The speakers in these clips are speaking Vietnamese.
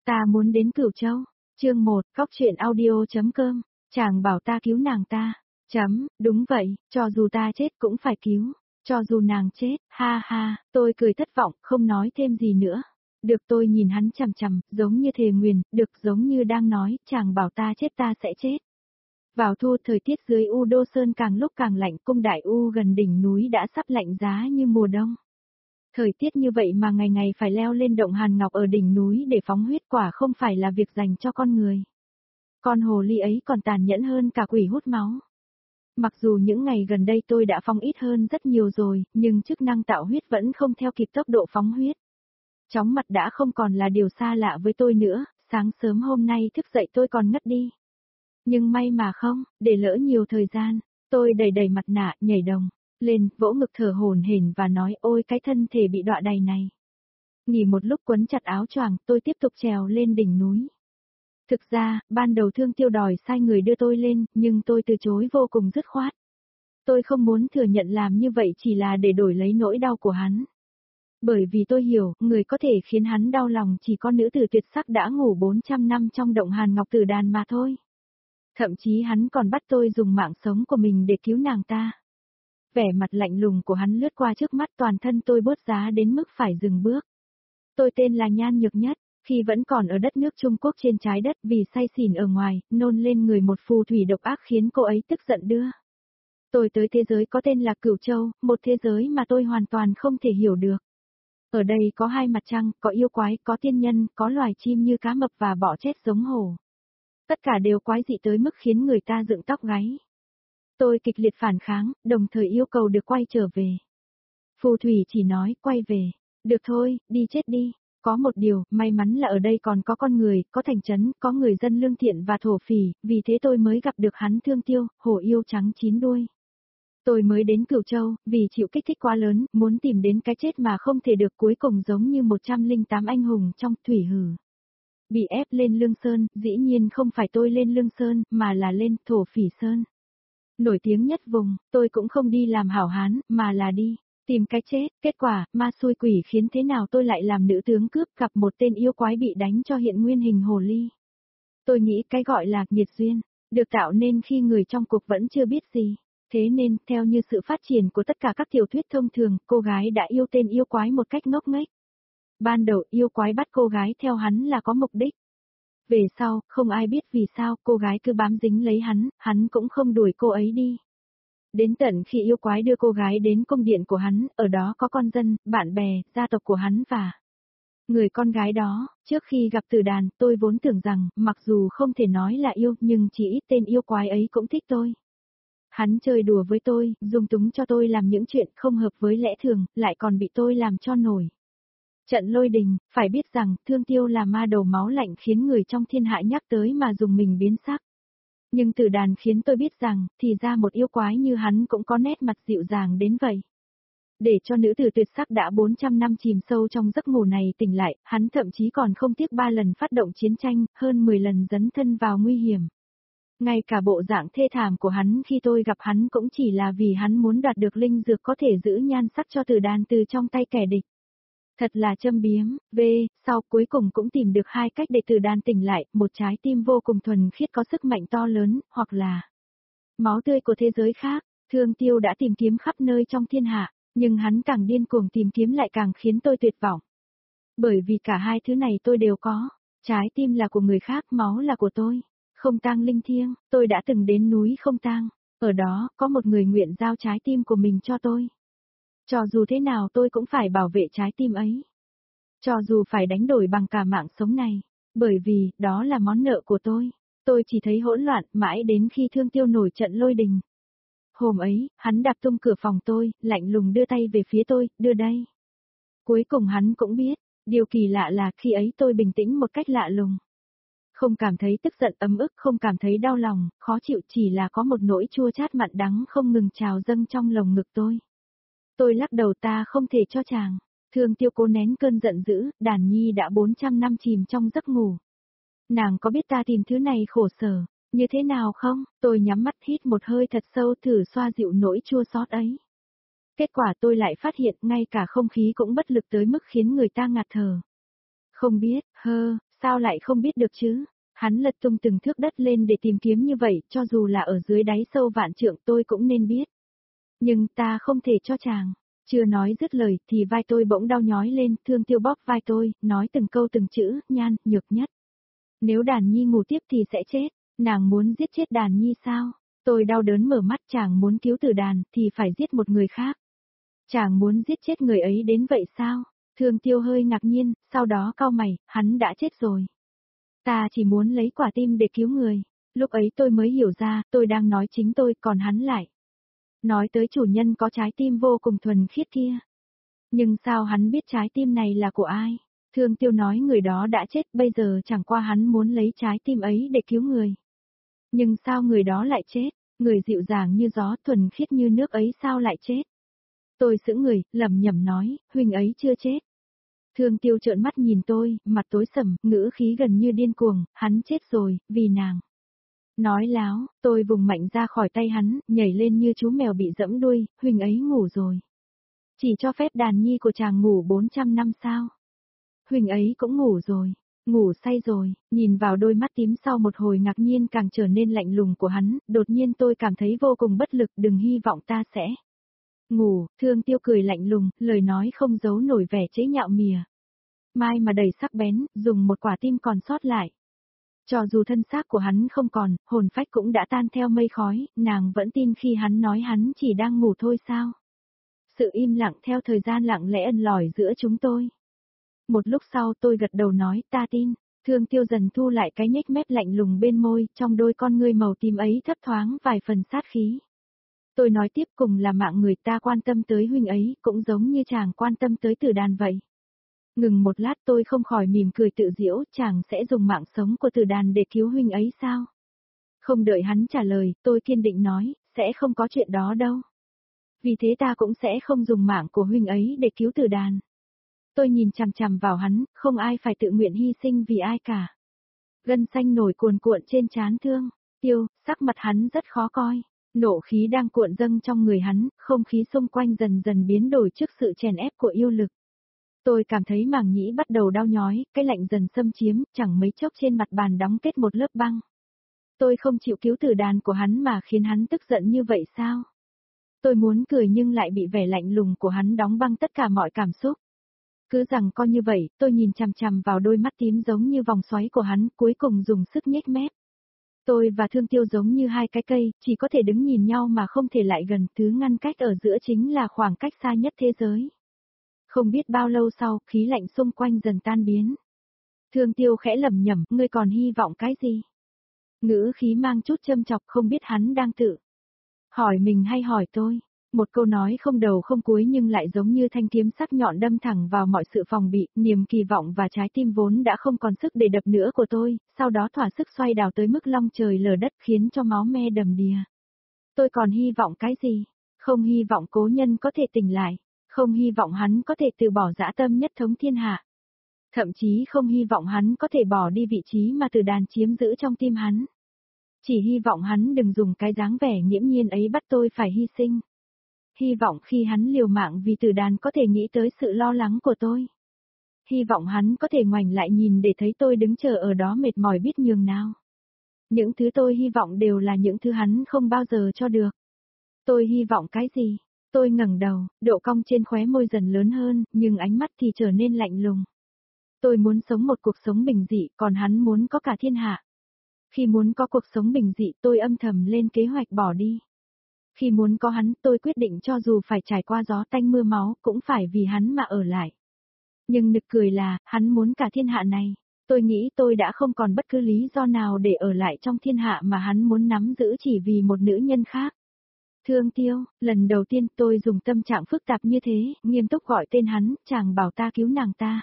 Ta muốn đến Cửu Châu. Chương 1, Cóc truyện audio.com. Chàng bảo ta cứu nàng ta. Đúng vậy, cho dù ta chết cũng phải cứu. Cho dù nàng chết, ha ha, tôi cười thất vọng, không nói thêm gì nữa. Được, tôi nhìn hắn chằm chằm, giống như thề nguyền, được giống như đang nói, chàng bảo ta chết ta sẽ chết. Vào thu, thời tiết dưới U Đô Sơn càng lúc càng lạnh, cung Đại U gần đỉnh núi đã sắp lạnh giá như mùa đông. Thời tiết như vậy mà ngày ngày phải leo lên động Hàn Ngọc ở đỉnh núi để phóng huyết quả không phải là việc dành cho con người. Con hồ ly ấy còn tàn nhẫn hơn cả quỷ hút máu. Mặc dù những ngày gần đây tôi đã phóng ít hơn rất nhiều rồi, nhưng chức năng tạo huyết vẫn không theo kịp tốc độ phóng huyết. Chóng mặt đã không còn là điều xa lạ với tôi nữa, sáng sớm hôm nay thức dậy tôi còn ngất đi. Nhưng may mà không, để lỡ nhiều thời gian, tôi đầy đầy mặt nạ, nhảy đồng lên, vỗ ngực thở hổn hển và nói ôi cái thân thể bị đọa đầy này. Nghỉ một lúc quấn chặt áo choàng, tôi tiếp tục trèo lên đỉnh núi. Thực ra, ban đầu Thương Tiêu đòi sai người đưa tôi lên, nhưng tôi từ chối vô cùng dứt khoát. Tôi không muốn thừa nhận làm như vậy chỉ là để đổi lấy nỗi đau của hắn. Bởi vì tôi hiểu, người có thể khiến hắn đau lòng chỉ có nữ tử tuyệt sắc đã ngủ 400 năm trong động Hàn Ngọc Tử Đàn mà thôi. Thậm chí hắn còn bắt tôi dùng mạng sống của mình để cứu nàng ta. Vẻ mặt lạnh lùng của hắn lướt qua trước mắt, toàn thân tôi bớt giá đến mức phải dừng bước. Tôi tên là Nhan Nhược Nhất, khi vẫn còn ở đất nước Trung Quốc trên trái đất vì say xỉn ở ngoài, nôn lên người một phù thủy độc ác khiến cô ấy tức giận đưa. Tôi tới thế giới có tên là Cửu Châu, một thế giới mà tôi hoàn toàn không thể hiểu được. Ở đây có hai mặt trăng, có yêu quái, có tiên nhân, có loài chim như cá mập và bọ chết giống hổ. Tất cả đều quái dị tới mức khiến người ta dựng tóc gáy. Tôi kịch liệt phản kháng, đồng thời yêu cầu được quay trở về. Phù thủy chỉ nói, quay về. Được thôi, đi chết đi. Có một điều, may mắn là ở đây còn có con người, có thành trấn, có người dân lương thiện và thổ phỉ, vì thế tôi mới gặp được hắn Thương Tiêu, hổ yêu trắng 9 đuôi. Tôi mới đến Cửu Châu, vì chịu kích thích quá lớn, muốn tìm đến cái chết mà không thể được, cuối cùng giống như 108 anh hùng trong thủy hử. Bị ép lên Lương Sơn, dĩ nhiên không phải tôi lên Lương Sơn, mà là lên Thổ Phỉ Sơn. Nổi tiếng nhất vùng, tôi cũng không đi làm hảo hán, mà là đi tìm cái chết. Kết quả, ma xui quỷ khiến thế nào tôi lại làm nữ tướng cướp, gặp một tên yêu quái bị đánh cho hiện nguyên hình hồ ly. Tôi nghĩ cái gọi là nghiệt duyên, được tạo nên khi người trong cuộc vẫn chưa biết gì. Thế nên, theo như sự phát triển của tất cả các tiểu thuyết thông thường, cô gái đã yêu tên yêu quái một cách ngốc nghếch. Ban đầu yêu quái bắt cô gái theo hắn là có mục đích. Về sau, không ai biết vì sao cô gái cứ bám dính lấy hắn cũng không đuổi cô ấy đi. Đến tận khi yêu quái đưa cô gái đến cung điện của hắn, ở đó có con dân, bạn bè, gia tộc của hắn và người con gái đó. Trước khi gặp Tử Đàn, tôi vốn tưởng rằng, mặc dù không thể nói là yêu, nhưng chỉ ít tên yêu quái ấy cũng thích tôi. Hắn chơi đùa với tôi, dung túng cho tôi làm những chuyện không hợp với lẽ thường, lại còn bị tôi làm cho nổi. Trận Lôi Đình, phải biết rằng, Thương Tiêu là ma đầu máu lạnh khiến người trong thiên hạ nhắc tới mà dùng mình biến sắc. Nhưng Tử Đàn khiến tôi biết rằng, thì ra một yêu quái như hắn cũng có nét mặt dịu dàng đến vậy. Để cho nữ tử tuyệt sắc đã 400 năm chìm sâu trong giấc ngủ này tỉnh lại, hắn thậm chí còn không tiếc 3 lần phát động chiến tranh, hơn 10 lần dấn thân vào nguy hiểm. Ngay cả bộ dạng thê thảm của hắn khi tôi gặp hắn cũng chỉ là vì hắn muốn đoạt được linh dược có thể giữ nhan sắc cho Tử Đàn từ trong tay kẻ địch. Thật là châm biếm. Sau cuối cùng cũng tìm được hai cách để Tử Đàn tỉnh lại, một trái tim vô cùng thuần khiết có sức mạnh to lớn, hoặc là máu tươi của thế giới khác. Thương Tiêu đã tìm kiếm khắp nơi trong thiên hạ, nhưng hắn càng điên cuồng tìm kiếm lại càng khiến tôi tuyệt vọng. Bởi vì cả hai thứ này tôi đều có, trái tim là của người khác, máu là của tôi. Không tang linh thiêng, tôi đã từng đến núi Không Tang, ở đó có một người nguyện giao trái tim của mình cho tôi. Cho dù thế nào tôi cũng phải bảo vệ trái tim ấy. Cho dù phải đánh đổi bằng cả mạng sống này, bởi vì đó là món nợ của tôi. Tôi chỉ thấy hỗn loạn mãi đến khi Thương Tiêu nổi trận Lôi Đình. Hôm ấy, hắn đạp tung cửa phòng tôi, lạnh lùng đưa tay về phía tôi, đưa đây. Cuối cùng hắn cũng biết, điều kỳ lạ là khi ấy tôi bình tĩnh một cách lạ lùng. Không cảm thấy tức giận ấm ức, không cảm thấy đau lòng, khó chịu, chỉ là có một nỗi chua chát mặn đắng không ngừng trào dâng trong lồng ngực tôi. Tôi lắc đầu, ta không thể cho chàng. Thương Tiêu cố nén cơn giận dữ, Đàn Nhi đã 400 năm chìm trong giấc ngủ. Nàng có biết ta tìm thứ này khổ sở như thế nào không? Tôi nhắm mắt hít một hơi thật sâu thử xoa dịu nỗi chua xót ấy. Kết quả tôi lại phát hiện ngay cả không khí cũng bất lực tới mức khiến người ta ngạt thở. Không biết, sao lại không biết được chứ? Hắn lật tung từng thước đất lên để tìm kiếm như vậy, cho dù là ở dưới đáy sâu vạn trượng tôi cũng nên biết. Nhưng ta không thể cho chàng. Chưa nói dứt lời thì vai tôi bỗng đau nhói lên, Thương Tiêu bóp vai tôi, nói từng câu từng chữ, Nhan, nhược nhất. Nếu Đàn Nhi ngủ tiếp thì sẽ chết, nàng muốn giết chết Đàn Nhi sao? Tôi đau đớn mở mắt, chàng muốn cứu Tử Đàn thì phải giết một người khác. Chàng muốn giết chết người ấy đến vậy sao? Thương Tiêu hơi ngạc nhiên, sau đó cau mày, hắn đã chết rồi. Ta chỉ muốn lấy quả tim để cứu người. Lúc ấy tôi mới hiểu ra, tôi đang nói chính tôi, còn hắn lại nói tới chủ nhân có trái tim vô cùng thuần khiết kia. Nhưng sao hắn biết trái tim này là của ai? Thương Tiêu nói người đó đã chết, bây giờ chẳng qua hắn muốn lấy trái tim ấy để cứu người. Nhưng sao người đó lại chết? Người dịu dàng như gió, thuần khiết như nước ấy sao lại chết? Tôi sững người, lẩm nhẩm nói, huynh ấy chưa chết. Thương Tiêu trợn mắt nhìn tôi, mặt tối sầm, ngữ khí gần như điên cuồng, hắn chết rồi, vì nàng. Nói láo, tôi vùng mạnh ra khỏi tay hắn, nhảy lên như chú mèo bị dẫm đuôi, huynh ấy ngủ rồi. Chỉ cho phép Đàn Nhi của chàng ngủ 400 năm sao? Huynh ấy cũng ngủ rồi, ngủ say rồi, nhìn vào đôi mắt tím sau một hồi ngạc nhiên càng trở nên lạnh lùng của hắn, đột nhiên tôi cảm thấy vô cùng bất lực, đừng hy vọng ta sẽ ngủ. Thương Tiêu cười lạnh lùng, lời nói không giấu nổi vẻ chế nhạo mỉa mai mà đầy sắc bén, dùng một quả tim còn sót lại. Cho dù thân xác của hắn không còn, hồn phách cũng đã tan theo mây khói, nàng vẫn tin khi hắn nói hắn chỉ đang ngủ thôi sao? Sự im lặng theo thời gian lặng lẽ ẩn lỏi giữa chúng tôi. Một lúc sau tôi gật đầu nói ta tin. Thương Tiêu dần thu lại cái nhếch mép lạnh lùng bên môi, trong đôi con ngươi màu tím ấy thấp thoáng vài phần sát khí. Tôi nói tiếp, cùng là mạng người, ta quan tâm tới huynh ấy, cũng giống như chàng quan tâm tới Tử Đàn vậy. Ngừng một lát tôi không khỏi mỉm cười tự giễu, chàng sẽ dùng mạng sống của Tử Đàn để cứu huynh ấy sao? Không đợi hắn trả lời, tôi kiên định nói, sẽ không có chuyện đó đâu. Vì thế ta cũng sẽ không dùng mạng của huynh ấy để cứu Tử Đàn. Tôi nhìn chằm chằm vào hắn, không ai phải tự nguyện hy sinh vì ai cả. Gân xanh nổi cuồn cuộn trên trán Thương Tiêu, sắc mặt hắn rất khó coi. Nộ khí đang cuộn dâng trong người hắn, không khí xung quanh dần dần biến đổi trước sự chèn ép của yêu lực. Tôi cảm thấy màng nhĩ bắt đầu đau nhói, cái lạnh dần xâm chiếm, chẳng mấy chốc trên mặt bàn đóng kết một lớp băng. Tôi không chịu cứu Tử Đàn của hắn mà khiến hắn tức giận như vậy sao? Tôi muốn cười nhưng lại bị vẻ lạnh lùng của hắn đóng băng tất cả mọi cảm xúc. Cứ rằng coi như vậy, tôi nhìn chằm chằm vào đôi mắt tím giống như vòng xoáy của hắn, cuối cùng dùng sức nhếch mép. Tôi và Thương Tiêu giống như hai cái cây, chỉ có thể đứng nhìn nhau mà không thể lại gần, thứ ngăn cách ở giữa chính là khoảng cách xa nhất thế giới. Không biết bao lâu sau, khí lạnh xung quanh dần tan biến. Thương Tiêu khẽ lẩm nhẩm, ngươi còn hy vọng cái gì? Ngữ khí mang chút châm chọc, không biết hắn đang tự hỏi mình hay hỏi tôi. Một câu nói không đầu không cuối nhưng lại giống như thanh kiếm sắc nhọn đâm thẳng vào mọi sự phòng bị, niềm kỳ vọng và trái tim vốn đã không còn sức để đập nữa của tôi, sau đó thỏa sức xoay đảo tới mức long trời lở đất khiến cho máu me đầm đìa. Tôi còn hy vọng cái gì? Không hy vọng cố nhân có thể tỉnh lại, không hy vọng hắn có thể từ bỏ dã tâm nhất thống thiên hạ. Thậm chí không hy vọng hắn có thể bỏ đi vị trí mà Tử Đàn chiếm giữ trong tim hắn. Chỉ hy vọng hắn đừng dùng cái dáng vẻ nghiễm nhiên ấy bắt tôi phải hy sinh. Hy vọng khi hắn liều mạng vì Tử Đàn có thể nghĩ tới sự lo lắng của tôi. Hy vọng hắn có thể ngoảnh lại nhìn để thấy tôi đứng chờ ở đó mệt mỏi biết nhường nào. Những thứ tôi hy vọng đều là những thứ hắn không bao giờ cho được. Tôi hy vọng cái gì? Tôi ngẩng đầu, độ cong trên khóe môi dần lớn hơn, nhưng ánh mắt thì trở nên lạnh lùng. Tôi muốn sống một cuộc sống bình dị, còn hắn muốn có cả thiên hạ. Khi muốn có cuộc sống bình dị, tôi âm thầm lên kế hoạch bỏ đi. Khi muốn có hắn, tôi quyết định cho dù phải trải qua gió tanh mưa máu, cũng phải vì hắn mà ở lại. Nhưng nực cười là, hắn muốn cả thiên hạ này. Tôi nghĩ tôi đã không còn bất cứ lý do nào để ở lại trong thiên hạ mà hắn muốn nắm giữ chỉ vì một nữ nhân khác. Thương Tiêu, lần đầu tiên tôi dùng tâm trạng phức tạp như thế, nghiêm túc gọi tên hắn, chàng bảo ta cứu nàng ta.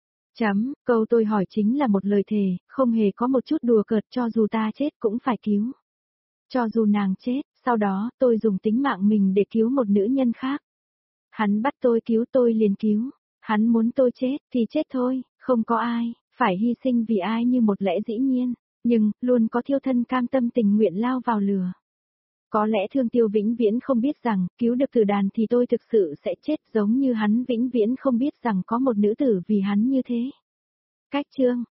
Câu tôi hỏi chính là một lời thề, không hề có một chút đùa cợt, cho dù ta chết cũng phải cứu. Cho dù nàng chết, sau đó tôi dùng tính mạng mình để cứu một nữ nhân khác. Hắn bắt tôi cứu tôi liền cứu, hắn muốn tôi chết thì chết thôi, không có ai phải hy sinh vì ai như một lẽ dĩ nhiên, nhưng luôn có thiêu thân cam tâm tình nguyện lao vào lửa. Có lẽ Thương Tiêu vĩnh viễn không biết rằng, cứu được Tử Đàn thì tôi thực sự sẽ chết, giống như hắn vĩnh viễn không biết rằng có một nữ tử vì hắn như thế. Cách chương